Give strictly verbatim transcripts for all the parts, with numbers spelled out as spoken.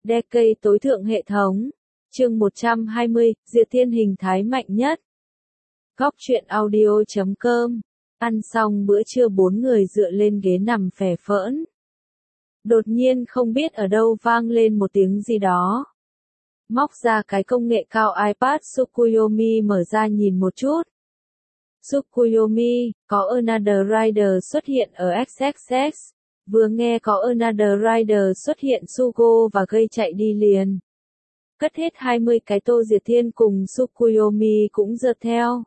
Decade tối thượng hệ thống. Chương một trăm hai mươi, Diệt Thiên hình thái mạnh nhất. Góc truyện audio chấm com. Ăn xong bữa trưa bốn người dựa lên ghế nằm phè phỡn. Đột nhiên không biết ở đâu vang lên một tiếng gì đó. Móc ra cái công nghệ cao iPad Tsukuyomi mở ra nhìn một chút. Tsukuyomi, có Another Rider xuất hiện ở ích ích ích. Vừa nghe có Another Rider xuất hiện Sugo và gây chạy đi liền. Cất hết hai mươi cái Tô Diệt Thiên cùng Tsukuyomi cũng giật theo.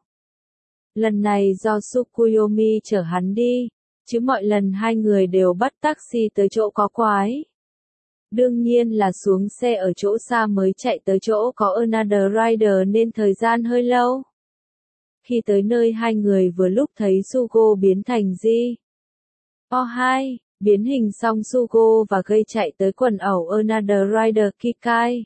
Lần này do Tsukuyomi chở hắn đi, chứ mọi lần hai người đều bắt taxi tới chỗ có quái. Đương nhiên là xuống xe ở chỗ xa mới chạy tới chỗ có Another Rider nên thời gian hơi lâu. Khi tới nơi hai người vừa lúc thấy Sugo biến thành G. O hai, biến hình xong Sugo và gây chạy tới quần ẩu Another Rider Kikai.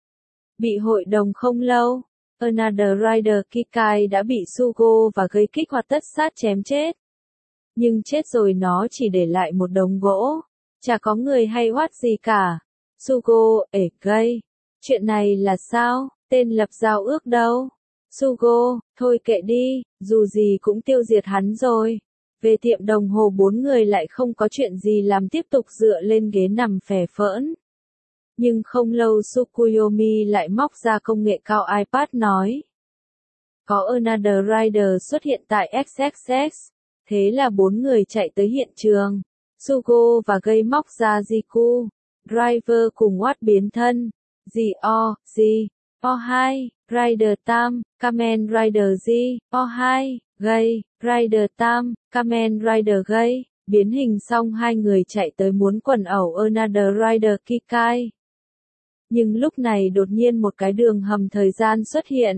Bị hội đồng không lâu, Another Rider Kikai đã bị Sugo và gây kích hoạt tất sát chém chết. Nhưng chết rồi nó chỉ để lại một đống gỗ, chả có người hay hoát gì cả. Sugo, ể gây, chuyện này là sao, tên lập giao ước đâu? Sugo, thôi kệ đi, dù gì cũng tiêu diệt hắn rồi. Về tiệm đồng hồ bốn người lại không có chuyện gì làm tiếp tục dựa lên ghế nằm phè phỡn. Nhưng không lâu Tsukuyomi lại móc ra công nghệ cao iPad nói. Có Another Rider xuất hiện tại ích ích ích, thế là bốn người chạy tới hiện trường. Sugo và gây móc ra Jiku, Driver cùng Watt biến thân, G O, G, O hai, Rider Tam, Kamen Rider G, O hai, gây, Rider Tam, Kamen Rider gây, biến hình xong hai người chạy tới muốn quần ẩu Another Rider Kikai. Nhưng lúc này đột nhiên một cái đường hầm thời gian xuất hiện.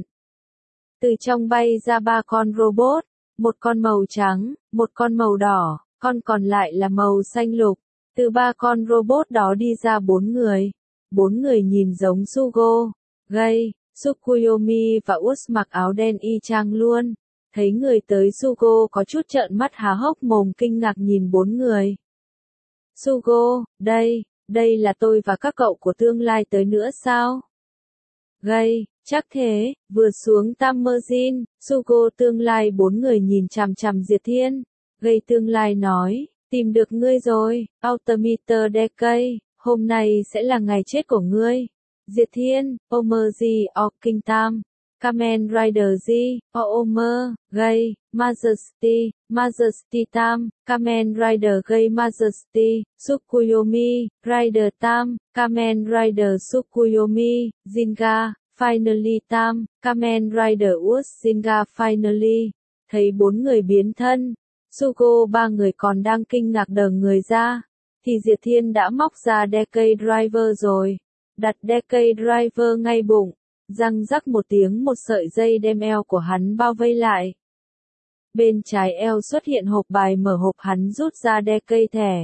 Từ trong bay ra ba con robot, một con màu trắng, một con màu đỏ, con còn lại là màu xanh lục. Từ ba con robot đó đi ra bốn người. Bốn người nhìn giống Sugo, gây, Tsukuyomi và Us mặc áo đen y chang luôn. Thấy người tới Sugo có chút trợn mắt há hốc mồm kinh ngạc nhìn bốn người. Sugo, đây, đây là tôi và các cậu của tương lai tới nữa sao? Gây, chắc thế, vừa xuống Tamerjin, Sugo tương lai bốn người nhìn chằm chằm Diệt Thiên. Gây tương lai nói, tìm được ngươi rồi, Ultimator Decade, hôm nay sẽ là ngày chết của ngươi. Diệt Thiên, Omerji O King Tam, Kamen Rider G, O Omer, Gây, Majesty, Majesty Tam, Kamen Rider Gây Majesty, Tsukuyomi, Rider Tam, Kamen Rider Tsukuyomi, Jinga, Finally Tam, Kamen Rider Us Jinga Finally. Thấy bốn người biến thân, Sugo ba người còn đang kinh ngạc đờ người ra, thì Diệt Thiên đã móc ra Decade Driver rồi. Đặt Decade Driver ngay bụng, răng rắc một tiếng một sợi dây đem eo của hắn bao vây lại. Bên trái eo xuất hiện hộp bài, mở hộp hắn rút ra Decade thẻ.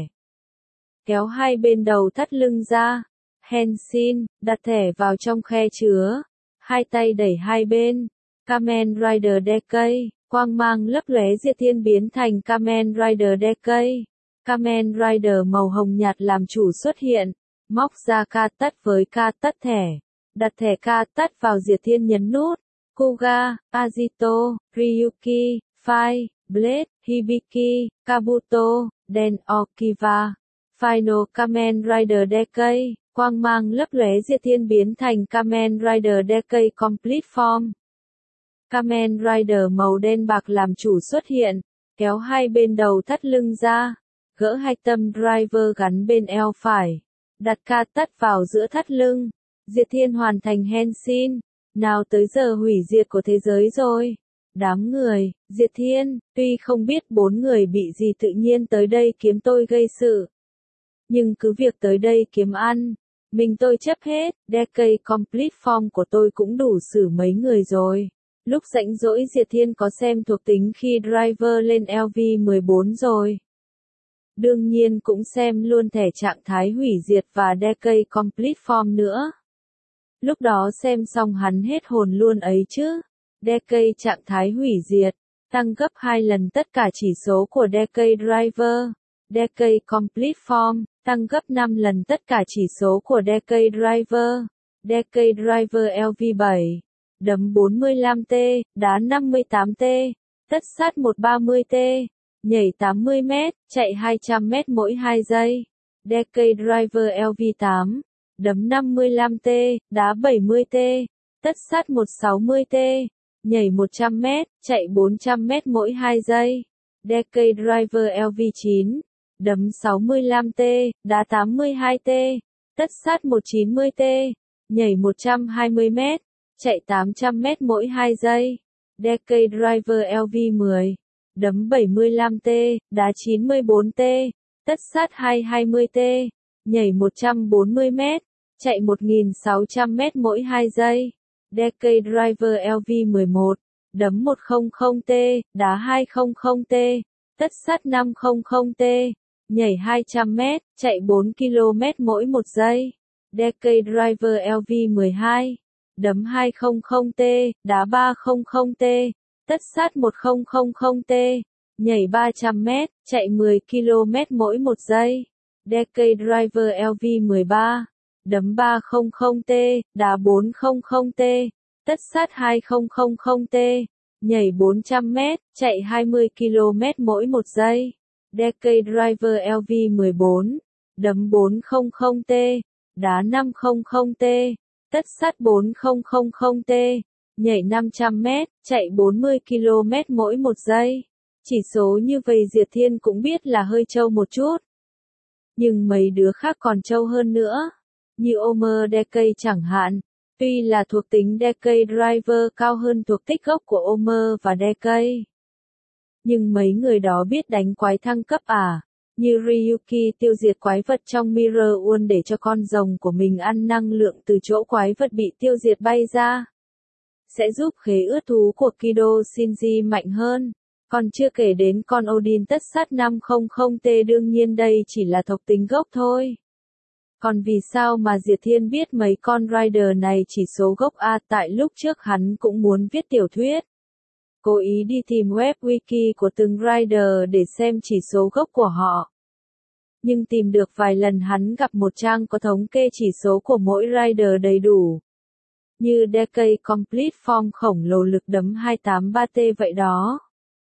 Kéo hai bên đầu thắt lưng ra, Henshin, đặt thẻ vào trong khe chứa, hai tay đẩy hai bên, Kamen Rider Decade, quang mang lấp lóe Diệt Thiên biến thành Kamen Rider Decade. Kamen Rider màu hồng nhạt làm chủ xuất hiện, móc ra ca tắt với ca tắt thẻ. Đặt thẻ ca tắt vào Diệt Thiên nhấn nút. Kuga, Azito, Ryuki, Fai, Blade, Hibiki, Kabuto, Den Okiva. Final Kamen Rider Decade, quang mang lấp lóe Diệt Thiên biến thành Kamen Rider Decade Complete Form. Kamen Rider màu đen bạc làm chủ xuất hiện, kéo hai bên đầu thắt lưng ra, gỡ hai tâm driver gắn bên eo phải, đặt ca tắt vào giữa thắt lưng. Diệt Thiên hoàn thành Henshin, nào tới giờ hủy diệt của thế giới rồi. Đám người, Diệt Thiên, tuy không biết bốn người bị gì tự nhiên tới đây kiếm tôi gây sự. Nhưng cứ việc tới đây kiếm ăn, mình tôi chấp hết, Decade Complete Form của tôi cũng đủ xử mấy người rồi. Lúc rảnh rỗi Diệt Thiên có xem thuộc tính khi driver lên L V mười bốn rồi. Đương nhiên cũng xem luôn thẻ trạng thái hủy diệt và Decade Complete Form nữa. Lúc đó xem xong hắn hết hồn luôn ấy chứ. Decade trạng thái hủy diệt, tăng gấp hai lần tất cả chỉ số của Decade Driver. Decade Complete Form, tăng gấp năm lần tất cả chỉ số của Decade Driver. Decade Driver lv bảy, đấm bốn mươi lăm T, đá năm mươi tám T, tất sát một trăm ba mươi T, nhảy tám mươi mét, chạy hai trăm mét mỗi hai giây. Decade Driver lv tám, đấm năm mươi lăm T, đá bảy mươi T, tất sát một trăm sáu mươi T, nhảy một trăm mét, chạy bốn trăm mét mỗi hai giây. Decade Driver lv chín, đấm sáu mươi lăm T, đá tám mươi hai T, tất sát một trăm chín mươi T, nhảy một trăm hai mươi mét, chạy tám trăm mét mỗi hai giây. Decade Driver lv mười, đấm bảy mươi lăm T, đá chín mươi bốn T, tất sát hai trăm hai mươi T, nhảy một trăm bốn mươi mét, chạy một nghìn sáu trăm mét mỗi hai giây. Decade Driver lv mười một, đấm một trăm T, đá hai trăm T, tất sát năm trăm T, nhảy hai trăm mét, chạy bốn ki lô mét mỗi một giây. Decade Driver lv mười hai, đấm hai trăm T, đá ba trăm T, tất sát một trăm T, nhảy ba trăm mét, chạy mười ki lô mét mỗi một giây. Decade Driver lv mười ba, đấm ba trăm T, đá bốn trăm T, tất sát hai trăm T, nhảy bốn trăm mét, chạy hai mươi ki lô mét mỗi một giây. Decade Driver lv mười bốn, đấm bốn trăm T, đá năm trăm T, tất sát bốn trăm T, nhảy năm trăm mét, chạy bốn mươi ki lô mét mỗi một giây. Chỉ số như vậy Diệp Thiên cũng biết là hơi trâu một chút. Nhưng mấy đứa khác còn trâu hơn nữa. Như Omer Decade chẳng hạn. Tuy là thuộc tính Decade Driver cao hơn thuộc tích gốc của Omer và Decade. Nhưng mấy người đó biết đánh quái thăng cấp à? Như Ryuki tiêu diệt quái vật trong Mirror World để cho con rồng của mình ăn năng lượng từ chỗ quái vật bị tiêu diệt bay ra. Sẽ giúp khế ước thú của Kido Shinji mạnh hơn. Còn chưa kể đến con Odin tất sát năm trăm T, đương nhiên đây chỉ là thuộc tính gốc thôi. Còn vì sao mà Diệp Thiên biết mấy con rider này chỉ số gốc A? Tại lúc trước hắn cũng muốn viết tiểu thuyết. Cố ý đi tìm web wiki của từng rider để xem chỉ số gốc của họ. Nhưng tìm được vài lần hắn gặp một trang có thống kê chỉ số của mỗi rider đầy đủ. Như Decade Complete Form khổng lồ lực đấm hai trăm tám mươi ba T vậy đó.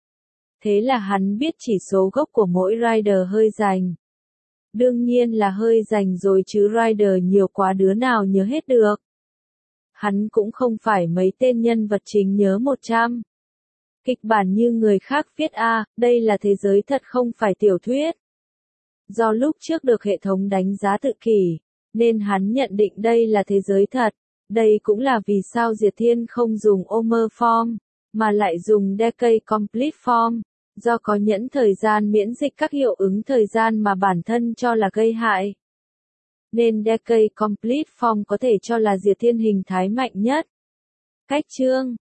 Thế là hắn biết chỉ số gốc của mỗi rider hơi rành. Đương nhiên là hơi rành rồi chứ rider nhiều quá đứa nào nhớ hết được. Hắn cũng không phải mấy tên nhân vật chính nhớ một trăm. Kịch bản như người khác viết a, đây là thế giới thật không phải tiểu thuyết. Do lúc trước được hệ thống đánh giá tự kỷ, nên hắn nhận định đây là thế giới thật. Đây cũng là vì sao Diệp Thiên không dùng Omer Form, mà lại dùng Decade Complete Form. Do có nhẫn thời gian miễn dịch các hiệu ứng thời gian mà bản thân cho là gây hại. Nên Decade Complete Form có thể cho là Diệp Thiên hình thái mạnh nhất. Cách chương